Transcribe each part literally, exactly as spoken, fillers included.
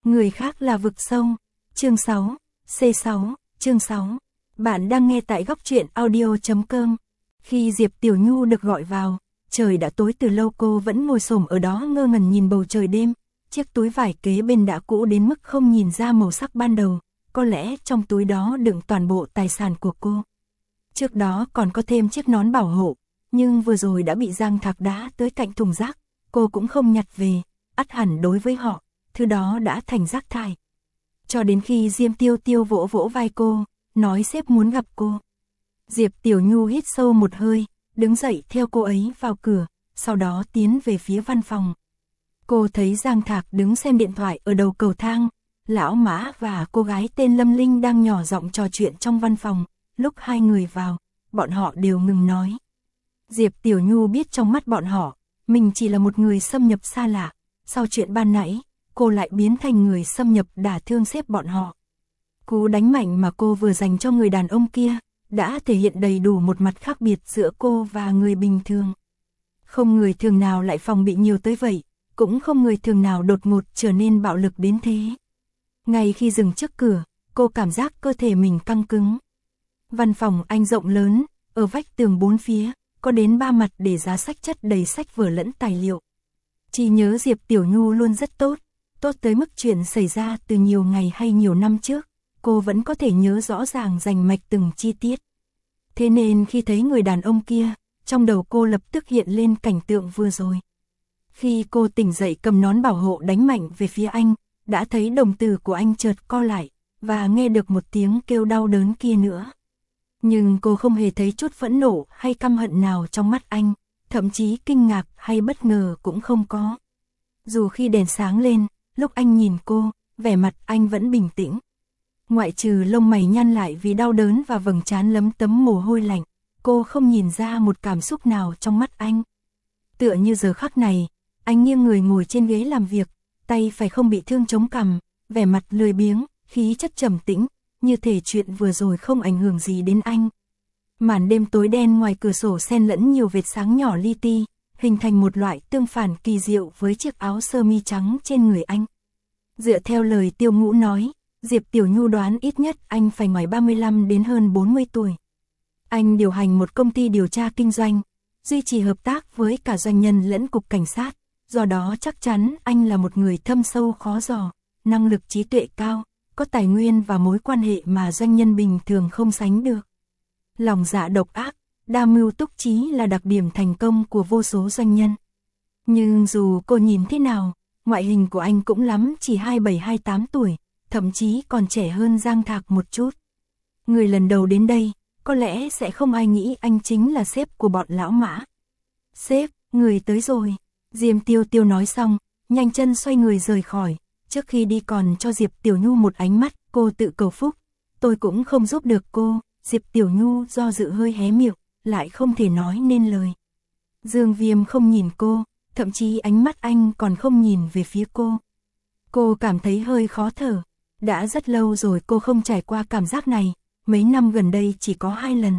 Người khác là vực sâu. Chương sáu, C sáu, chương sáu. Bạn đang nghe tại góc truyện audio chấm com. Khi Diệp Tiểu Nhu được gọi vào, trời đã tối từ lâu, cô vẫn ngồi xổm ở đó ngơ ngẩn nhìn bầu trời đêm. Chiếc túi vải kế bên đã cũ đến mức không nhìn ra màu sắc ban đầu, có lẽ trong túi đó đựng toàn bộ tài sản của cô. Trước đó còn có thêm chiếc nón bảo hộ, nhưng vừa rồi đã bị Giang Thạc đá tới cạnh thùng rác, cô cũng không nhặt về, ắt hẳn đối với họ, thứ đó đã thành rác thải. Cho đến khi Diêm Tiêu Tiêu vỗ vỗ vai cô, nói sếp muốn gặp cô. Diệp Tiểu Nhu hít sâu một hơi, đứng dậy theo cô ấy vào cửa, sau đó tiến về phía văn phòng. Cô thấy Giang Thạc đứng xem điện thoại ở đầu cầu thang, Lão Mã và cô gái tên Lâm Linh đang nhỏ giọng trò chuyện trong văn phòng. Lúc hai người vào, bọn họ đều ngừng nói. Diệp Tiểu Nhu biết trong mắt bọn họ, mình chỉ là một người xâm nhập xa lạ. Sau chuyện ban nãy, cô lại biến thành người xâm nhập đả thương sếp bọn họ. Cú đánh mạnh mà cô vừa dành cho người đàn ông kia, đã thể hiện đầy đủ một mặt khác biệt giữa cô và người bình thường. Không người thường nào lại phòng bị nhiều tới vậy, cũng không người thường nào đột ngột trở nên bạo lực đến thế. Ngay khi dừng trước cửa, cô cảm giác cơ thể mình căng cứng. Văn phòng anh rộng lớn, ở vách tường bốn phía, có đến ba mặt để giá sách chất đầy sách vở lẫn tài liệu. Chỉ nhớ Diệp Tiểu Nhu luôn rất tốt, tốt tới mức chuyện xảy ra từ nhiều ngày hay nhiều năm trước, cô vẫn có thể nhớ rõ ràng rành mạch từng chi tiết. Thế nên khi thấy người đàn ông kia, trong đầu cô lập tức hiện lên cảnh tượng vừa rồi. Khi cô tỉnh dậy cầm nón bảo hộ đánh mạnh về phía anh, đã thấy đồng tử của anh chợt co lại, và nghe được một tiếng kêu đau đớn kia nữa. Nhưng cô không hề thấy chút phẫn nộ hay căm hận nào trong mắt anh, thậm chí kinh ngạc hay bất ngờ cũng không có. Dù khi đèn sáng lên, lúc anh nhìn cô, vẻ mặt anh vẫn bình tĩnh. Ngoại trừ lông mày nhăn lại vì đau đớn và vầng trán lấm tấm mồ hôi lạnh, cô không nhìn ra một cảm xúc nào trong mắt anh. Tựa như giờ khắc này, anh nghiêng người ngồi trên ghế làm việc, tay phải không bị thương chống cằm, vẻ mặt lười biếng, khí chất trầm tĩnh, như thể chuyện vừa rồi không ảnh hưởng gì đến anh. Màn đêm tối đen ngoài cửa sổ xen lẫn nhiều vệt sáng nhỏ li ti, hình thành một loại tương phản kỳ diệu với chiếc áo sơ mi trắng trên người anh. Dựa theo lời Tiêu Ngũ nói, Diệp Tiểu Nhu đoán ít nhất anh phải ngoài ba mươi lăm đến hơn bốn mươi tuổi. Anh điều hành một công ty điều tra kinh doanh, duy trì hợp tác với cả doanh nhân lẫn cục cảnh sát, do đó chắc chắn anh là một người thâm sâu khó dò, năng lực trí tuệ cao, có tài nguyên và mối quan hệ mà doanh nhân bình thường không sánh được. Lòng dạ độc ác, đa mưu túc trí là đặc điểm thành công của vô số doanh nhân. Nhưng dù cô nhìn thế nào, ngoại hình của anh cũng lắm chỉ hai mươi bảy hai mươi tám tuổi, thậm chí còn trẻ hơn Giang Thạc một chút. Người lần đầu đến đây, có lẽ sẽ không ai nghĩ anh chính là sếp của bọn Lão Mã. Sếp, người tới rồi. Diêm Tiêu Tiêu nói xong, nhanh chân xoay người rời khỏi. Trước khi đi còn cho Diệp Tiểu Nhu một ánh mắt, cô tự cầu phúc. Tôi cũng không giúp được cô. Diệp Tiểu Nhu do dự hơi hé miệng, lại không thể nói nên lời. Dương Viêm không nhìn cô, thậm chí ánh mắt anh còn không nhìn về phía cô. Cô cảm thấy hơi khó thở. Đã rất lâu rồi cô không trải qua cảm giác này, mấy năm gần đây chỉ có hai lần.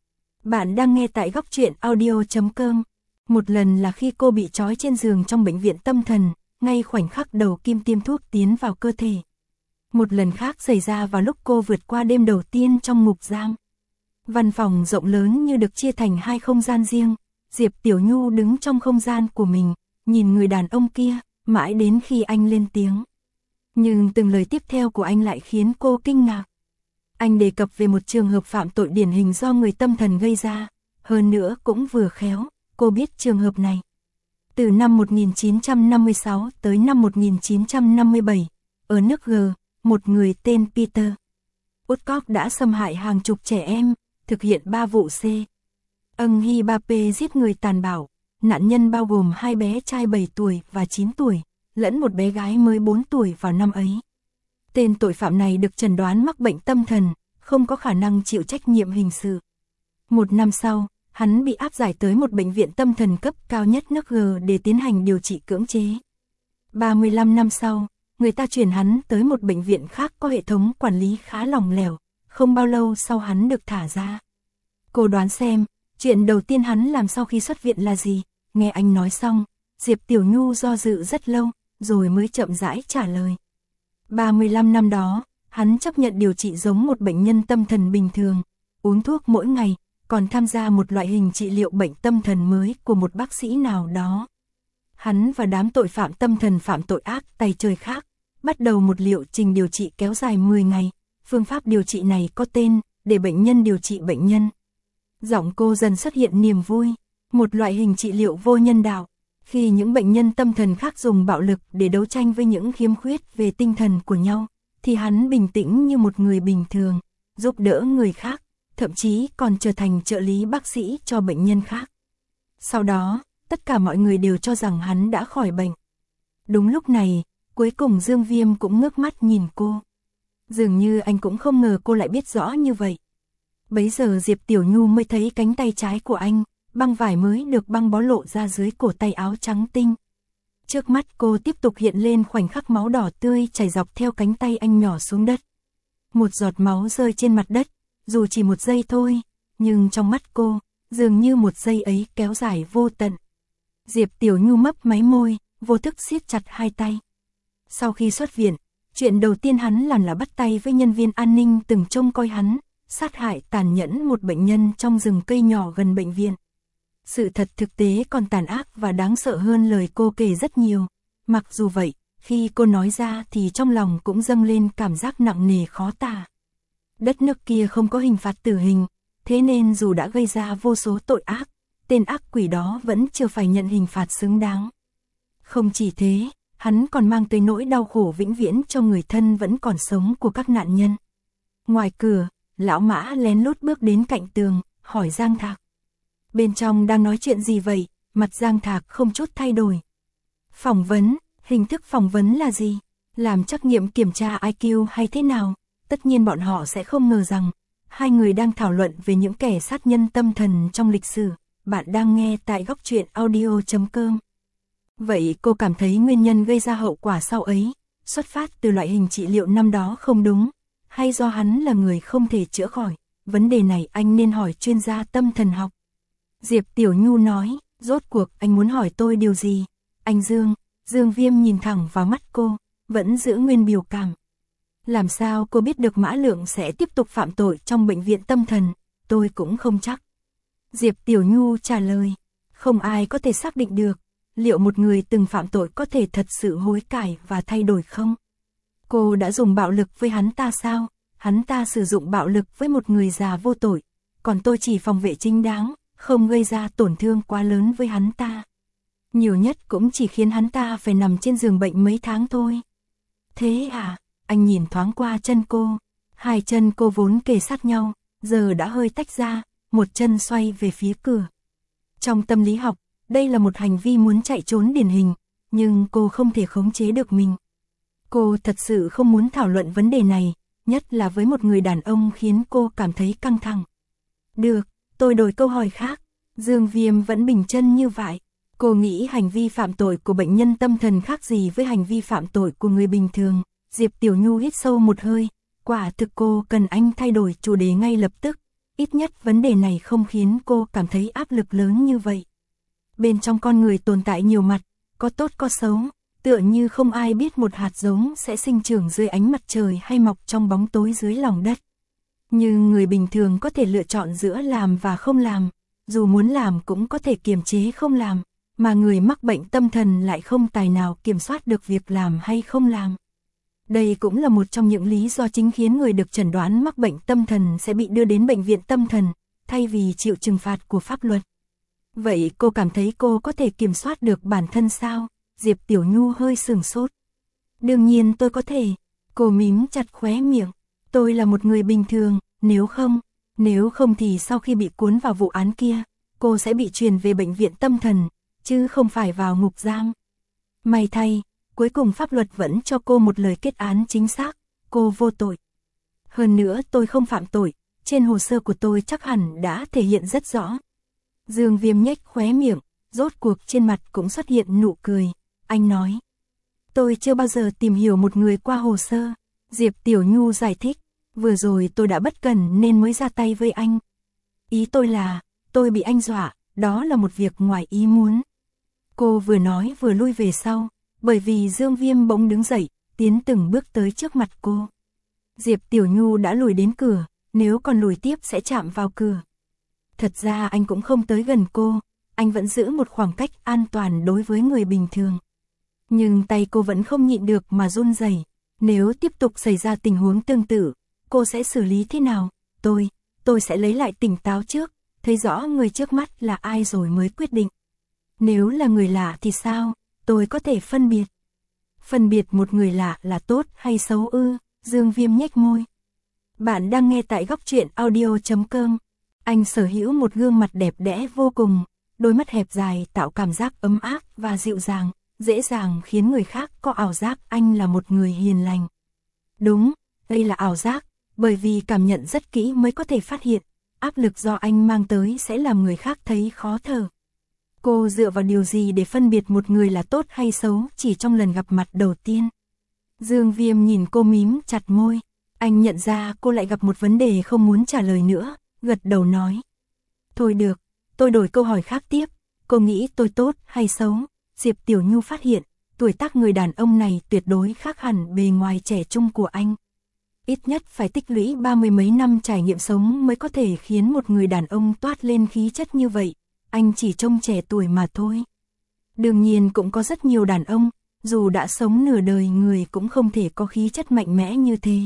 Bạn đang nghe tại góc truyện audio chấm com. Một lần là khi cô bị trói trên giường trong bệnh viện tâm thần, ngay khoảnh khắc đầu kim tiêm thuốc tiến vào cơ thể. Một lần khác xảy ra vào lúc cô vượt qua đêm đầu tiên trong ngục giam. Văn phòng rộng lớn như được chia thành hai không gian riêng, Diệp Tiểu Nhu đứng trong không gian của mình, nhìn người đàn ông kia, mãi đến khi anh lên tiếng. Nhưng từng lời tiếp theo của anh lại khiến cô kinh ngạc. Anh đề cập về một trường hợp phạm tội điển hình do người tâm thần gây ra, hơn nữa cũng vừa khéo, cô biết trường hợp này. Từ năm một nghìn chín trăm năm mươi sáu tới năm một nghìn chín trăm năm mươi bảy, ở nước G, một người tên Peter Woodcock đã xâm hại hàng chục trẻ em, thực hiện ba vụ C. Ân Hy ba P giết người tàn bạo, nạn nhân bao gồm hai bé trai bảy tuổi và chín tuổi, lẫn một bé gái mới bốn tuổi vào năm ấy. Tên tội phạm này được chẩn đoán mắc bệnh tâm thần, không có khả năng chịu trách nhiệm hình sự. Một năm sau, hắn bị áp giải tới một bệnh viện tâm thần cấp cao nhất nước G để tiến hành điều trị cưỡng chế. ba mươi lăm năm sau, người ta chuyển hắn tới một bệnh viện khác có hệ thống quản lý khá lỏng lẻo, không bao lâu sau hắn được thả ra. Cô đoán xem, chuyện đầu tiên hắn làm sau khi xuất viện là gì? Nghe anh nói xong, Diệp Tiểu Nhu do dự rất lâu, rồi mới chậm rãi trả lời. ba mươi lăm năm đó, hắn chấp nhận điều trị giống một bệnh nhân tâm thần bình thường, uống thuốc mỗi ngày, còn tham gia một loại hình trị liệu bệnh tâm thần mới của một bác sĩ nào đó. Hắn và đám tội phạm tâm thần phạm tội ác tay trời khác, bắt đầu một liệu trình điều trị kéo dài mười ngày. Phương pháp điều trị này có tên, để bệnh nhân điều trị bệnh nhân. Giọng cô dần xuất hiện niềm vui, một loại hình trị liệu vô nhân đạo. Khi những bệnh nhân tâm thần khác dùng bạo lực để đấu tranh với những khiếm khuyết về tinh thần của nhau, thì hắn bình tĩnh như một người bình thường, giúp đỡ người khác, thậm chí còn trở thành trợ lý bác sĩ cho bệnh nhân khác. Sau đó, tất cả mọi người đều cho rằng hắn đã khỏi bệnh. Đúng lúc này, cuối cùng Dương Viêm cũng ngước mắt nhìn cô. Dường như anh cũng không ngờ cô lại biết rõ như vậy. Bấy giờ Diệp Tiểu Nhu mới thấy cánh tay trái của anh, băng vải mới được băng bó lộ ra dưới cổ tay áo trắng tinh. Trước mắt cô tiếp tục hiện lên khoảnh khắc máu đỏ tươi chảy dọc theo cánh tay anh nhỏ xuống đất. Một giọt máu rơi trên mặt đất, dù chỉ một giây thôi, nhưng trong mắt cô, dường như một giây ấy kéo dài vô tận. Diệp Tiểu Nhu mấp máy môi, vô thức siết chặt hai tay. Sau khi xuất viện, chuyện đầu tiên hắn làm là bắt tay với nhân viên an ninh từng trông coi hắn, sát hại tàn nhẫn một bệnh nhân trong rừng cây nhỏ gần bệnh viện. Sự thật thực tế còn tàn ác và đáng sợ hơn lời cô kể rất nhiều. Mặc dù vậy, khi cô nói ra thì trong lòng cũng dâng lên cảm giác nặng nề khó tả. Đất nước kia không có hình phạt tử hình, thế nên dù đã gây ra vô số tội ác, tên ác quỷ đó vẫn chưa phải nhận hình phạt xứng đáng. Không chỉ thế, hắn còn mang tới nỗi đau khổ vĩnh viễn cho người thân vẫn còn sống của các nạn nhân. Ngoài cửa, lão Mã lén lút bước đến cạnh tường, hỏi Giang Thạc. Bên trong đang nói chuyện gì vậy? Mặt Giang Thạc không chút thay đổi. Phỏng vấn, hình thức phỏng vấn là gì? Làm trắc nghiệm kiểm tra i kiu hay thế nào? Tất nhiên bọn họ sẽ không ngờ rằng, hai người đang thảo luận về những kẻ sát nhân tâm thần trong lịch sử. Bạn đang nghe tại góc truyện audio chấm com. Vậy cô cảm thấy nguyên nhân gây ra hậu quả sau ấy, xuất phát từ loại hình trị liệu năm đó không đúng, hay do hắn là người không thể chữa khỏi? Vấn đề này anh nên hỏi chuyên gia tâm thần học. Diệp Tiểu Nhu nói, rốt cuộc anh muốn hỏi tôi điều gì? Anh Dương, Dương Viêm nhìn thẳng vào mắt cô, vẫn giữ nguyên biểu cảm. Làm sao cô biết được Mã Lượng sẽ tiếp tục phạm tội trong bệnh viện tâm thần? Tôi cũng không chắc. Diệp Tiểu Nhu trả lời, không ai có thể xác định được, liệu một người từng phạm tội có thể thật sự hối cải và thay đổi không? Cô đã dùng bạo lực với hắn ta sao? Hắn ta sử dụng bạo lực với một người già vô tội, còn tôi chỉ phòng vệ chính đáng, không gây ra tổn thương quá lớn với hắn ta. Nhiều nhất cũng chỉ khiến hắn ta phải nằm trên giường bệnh mấy tháng thôi. Thế à? Anh nhìn thoáng qua chân cô, hai chân cô vốn kề sát nhau, giờ đã hơi tách ra, một chân xoay về phía cửa. Trong tâm lý học, đây là một hành vi muốn chạy trốn điển hình, nhưng cô không thể khống chế được mình. Cô thật sự không muốn thảo luận vấn đề này, nhất là với một người đàn ông khiến cô cảm thấy căng thẳng. Được, tôi đổi câu hỏi khác. Dương Viêm vẫn bình chân như vậy. Cô nghĩ hành vi phạm tội của bệnh nhân tâm thần khác gì với hành vi phạm tội của người bình thường? Diệp Tiểu Nhu hít sâu một hơi, quả thực cô cần anh thay đổi chủ đề ngay lập tức. Ít nhất vấn đề này không khiến cô cảm thấy áp lực lớn như vậy. Bên trong con người tồn tại nhiều mặt, có tốt có xấu, tựa như không ai biết một hạt giống sẽ sinh trưởng dưới ánh mặt trời hay mọc trong bóng tối dưới lòng đất. Nhưng người bình thường có thể lựa chọn giữa làm và không làm, dù muốn làm cũng có thể kiềm chế không làm, mà người mắc bệnh tâm thần lại không tài nào kiểm soát được việc làm hay không làm. Đây cũng là một trong những lý do chính khiến người được chẩn đoán mắc bệnh tâm thần sẽ bị đưa đến bệnh viện tâm thần, thay vì chịu trừng phạt của pháp luật. Vậy cô cảm thấy cô có thể kiểm soát được bản thân sao? Diệp Tiểu Nhu hơi sửng sốt. Đương nhiên tôi có thể. Cô mím chặt khóe miệng. Tôi là một người bình thường, nếu không, nếu không thì sau khi bị cuốn vào vụ án kia, cô sẽ bị truyền về bệnh viện tâm thần, chứ không phải vào ngục giam. May thay, cuối cùng pháp luật vẫn cho cô một lời kết án chính xác, cô vô tội. Hơn nữa tôi không phạm tội, trên hồ sơ của tôi chắc hẳn đã thể hiện rất rõ. Dương Viêm nhếch khóe miệng, rốt cuộc trên mặt cũng xuất hiện nụ cười. Anh nói, tôi chưa bao giờ tìm hiểu một người qua hồ sơ. Diệp Tiểu Nhu giải thích, vừa rồi tôi đã bất cẩn nên mới ra tay với anh. Ý tôi là, tôi bị anh dọa, đó là một việc ngoài ý muốn. Cô vừa nói vừa lui về sau, bởi vì Dương Viêm bỗng đứng dậy, tiến từng bước tới trước mặt cô. Diệp Tiểu Nhu đã lùi đến cửa, nếu còn lùi tiếp sẽ chạm vào cửa. Thật ra anh cũng không tới gần cô, anh vẫn giữ một khoảng cách an toàn đối với người bình thường. Nhưng tay cô vẫn không nhịn được mà run rẩy. Nếu tiếp tục xảy ra tình huống tương tự, cô sẽ xử lý thế nào? Tôi, tôi sẽ lấy lại tỉnh táo trước, thấy rõ người trước mắt là ai rồi mới quyết định. Nếu là người lạ thì sao? Tôi có thể phân biệt. Phân biệt một người lạ là tốt hay xấu ư? Dương Viêm nhếch môi. Bạn đang nghe tại góc truyện audio chấm com. Anh sở hữu một gương mặt đẹp đẽ vô cùng, đôi mắt hẹp dài tạo cảm giác ấm áp và dịu dàng, dễ dàng khiến người khác có ảo giác anh là một người hiền lành. Đúng, đây là ảo giác, bởi vì cảm nhận rất kỹ mới có thể phát hiện, áp lực do anh mang tới sẽ làm người khác thấy khó thở. Cô dựa vào điều gì để phân biệt một người là tốt hay xấu chỉ trong lần gặp mặt đầu tiên? Dương Viêm nhìn cô mím chặt môi, anh nhận ra cô lại gặp một vấn đề không muốn trả lời nữa, gật đầu nói. Thôi được, tôi đổi câu hỏi khác tiếp, cô nghĩ tôi tốt hay xấu? Diệp Tiểu Nhu phát hiện, tuổi tác người đàn ông này tuyệt đối khác hẳn bề ngoài trẻ trung của anh. Ít nhất phải tích lũy ba mươi mấy năm trải nghiệm sống mới có thể khiến một người đàn ông toát lên khí chất như vậy, anh chỉ trông trẻ tuổi mà thôi. Đương nhiên cũng có rất nhiều đàn ông, dù đã sống nửa đời người cũng không thể có khí chất mạnh mẽ như thế.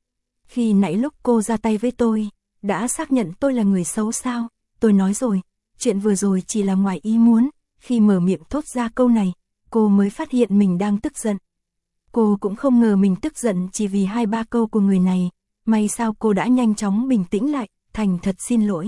Khi nãy lúc cô ra tay với tôi, đã xác nhận tôi là người xấu sao? Tôi nói rồi, chuyện vừa rồi chỉ là ngoài ý muốn. Khi mở miệng thốt ra câu này, cô mới phát hiện mình đang tức giận. Cô cũng không ngờ mình tức giận chỉ vì hai ba câu của người này, may sao cô đã nhanh chóng bình tĩnh lại, thành thật xin lỗi.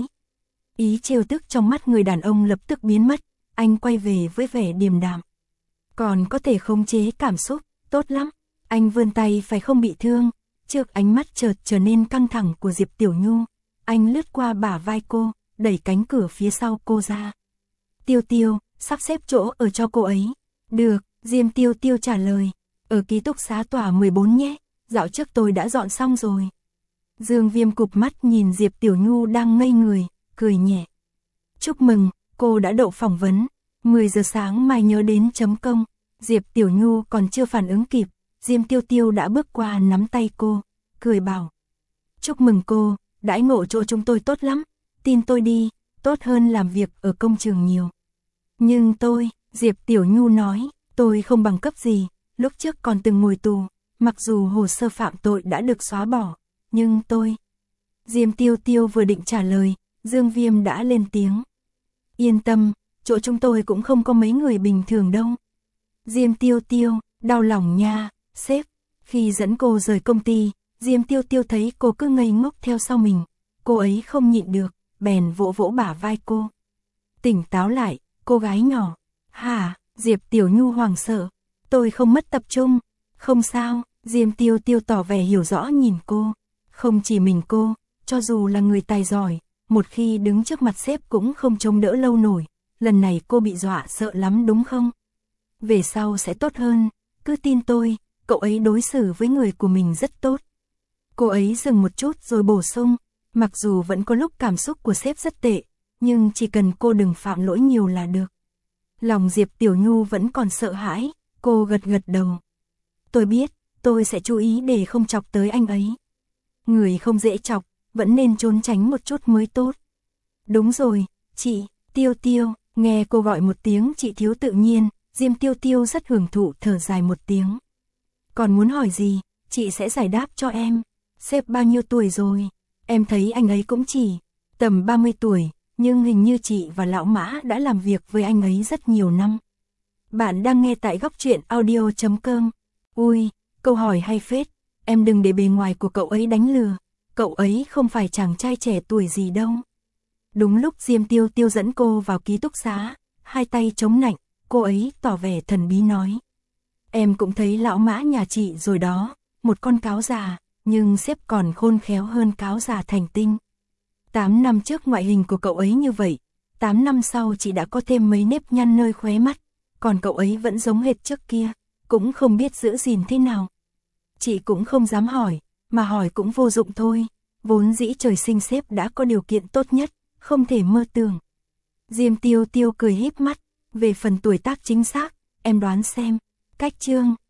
Ý trêu tức trong mắt người đàn ông lập tức biến mất, anh quay về với vẻ điềm đạm. Còn có thể khống chế cảm xúc, tốt lắm, anh vươn tay phải không bị thương, trước ánh mắt chợt trở nên căng thẳng của Diệp Tiểu Nhu, anh lướt qua bả vai cô, đẩy cánh cửa phía sau cô ra. Tiêu Tiêu, sắp xếp chỗ ở cho cô ấy. Được, Diêm Tiêu Tiêu trả lời. Ở ký túc xá tòa mười bốn nhé, dạo trước tôi đã dọn xong rồi. Dương Viêm cụp mắt nhìn Diệp Tiểu Nhu đang ngây người, cười nhẹ. Chúc mừng, cô đã đậu phỏng vấn. mười giờ sáng mai nhớ đến chấm công. Diệp Tiểu Nhu còn chưa phản ứng kịp, Diêm Tiêu Tiêu đã bước qua nắm tay cô, cười bảo. Chúc mừng cô, đãi ngộ chỗ chúng tôi tốt lắm, tin tôi đi, tốt hơn làm việc ở công trường nhiều. Nhưng tôi, Diệp Tiểu Nhu nói, tôi không bằng cấp gì, lúc trước còn từng ngồi tù, mặc dù hồ sơ phạm tội đã được xóa bỏ, nhưng tôi... Diêm Tiêu Tiêu vừa định trả lời, Dương Viêm đã lên tiếng. Yên tâm, chỗ chúng tôi cũng không có mấy người bình thường đâu. Diêm Tiêu Tiêu, đau lòng nha, sếp. Khi dẫn cô rời công ty, Diêm Tiêu Tiêu thấy cô cứ ngây ngốc theo sau mình, cô ấy không nhịn được, bèn vỗ vỗ bả vai cô. Tỉnh táo lại, cô gái nhỏ. Hả? Diệp Tiểu Nhu hoảng sợ. Tôi không mất tập trung. Không sao, Diêm Tiêu Tiêu tỏ vẻ hiểu rõ nhìn cô. Không chỉ mình cô, cho dù là người tài giỏi, một khi đứng trước mặt sếp cũng không chống đỡ lâu nổi. Lần này cô bị dọa sợ lắm đúng không? Về sau sẽ tốt hơn, cứ tin tôi, cậu ấy đối xử với người của mình rất tốt. Cô ấy dừng một chút rồi bổ sung, mặc dù vẫn có lúc cảm xúc của sếp rất tệ, nhưng chỉ cần cô đừng phạm lỗi nhiều là được. Lòng Diệp Tiểu Nhu vẫn còn sợ hãi, cô gật gật đầu. Tôi biết, tôi sẽ chú ý để không chọc tới anh ấy. Người không dễ chọc, vẫn nên trốn tránh một chút mới tốt. Đúng rồi, chị, Tiêu Tiêu, nghe cô gọi một tiếng chị thiếu tự nhiên, Diêm Tiêu Tiêu rất hưởng thụ thở dài một tiếng. Còn muốn hỏi gì, chị sẽ giải đáp cho em. Sếp bao nhiêu tuổi rồi? Em thấy anh ấy cũng chỉ tầm ba mươi tuổi, nhưng hình như chị và lão Mã đã làm việc với anh ấy rất nhiều năm. Bạn đang nghe tại góc truyện audio chấm com. Ui, câu hỏi hay phết, em đừng để bề ngoài của cậu ấy đánh lừa, cậu ấy không phải chàng trai trẻ tuổi gì đâu. Đúng lúc Diêm Tiêu Tiêu dẫn cô vào ký túc xá, hai tay chống nạnh, cô ấy tỏ vẻ thần bí nói. Em cũng thấy lão Mã nhà chị rồi đó, một con cáo già, nhưng sếp còn khôn khéo hơn cáo già thành tinh. Tám năm trước ngoại hình của cậu ấy như vậy, tám năm sau chị đã có thêm mấy nếp nhăn nơi khóe mắt, còn cậu ấy vẫn giống hệt trước kia, cũng không biết giữ gìn thế nào. Chị cũng không dám hỏi, mà hỏi cũng vô dụng thôi, vốn dĩ trời sinh sếp đã có điều kiện tốt nhất, không thể mơ tưởng. Diêm Tiêu Tiêu cười híp mắt, về phần tuổi tác chính xác, em đoán xem, cách chương.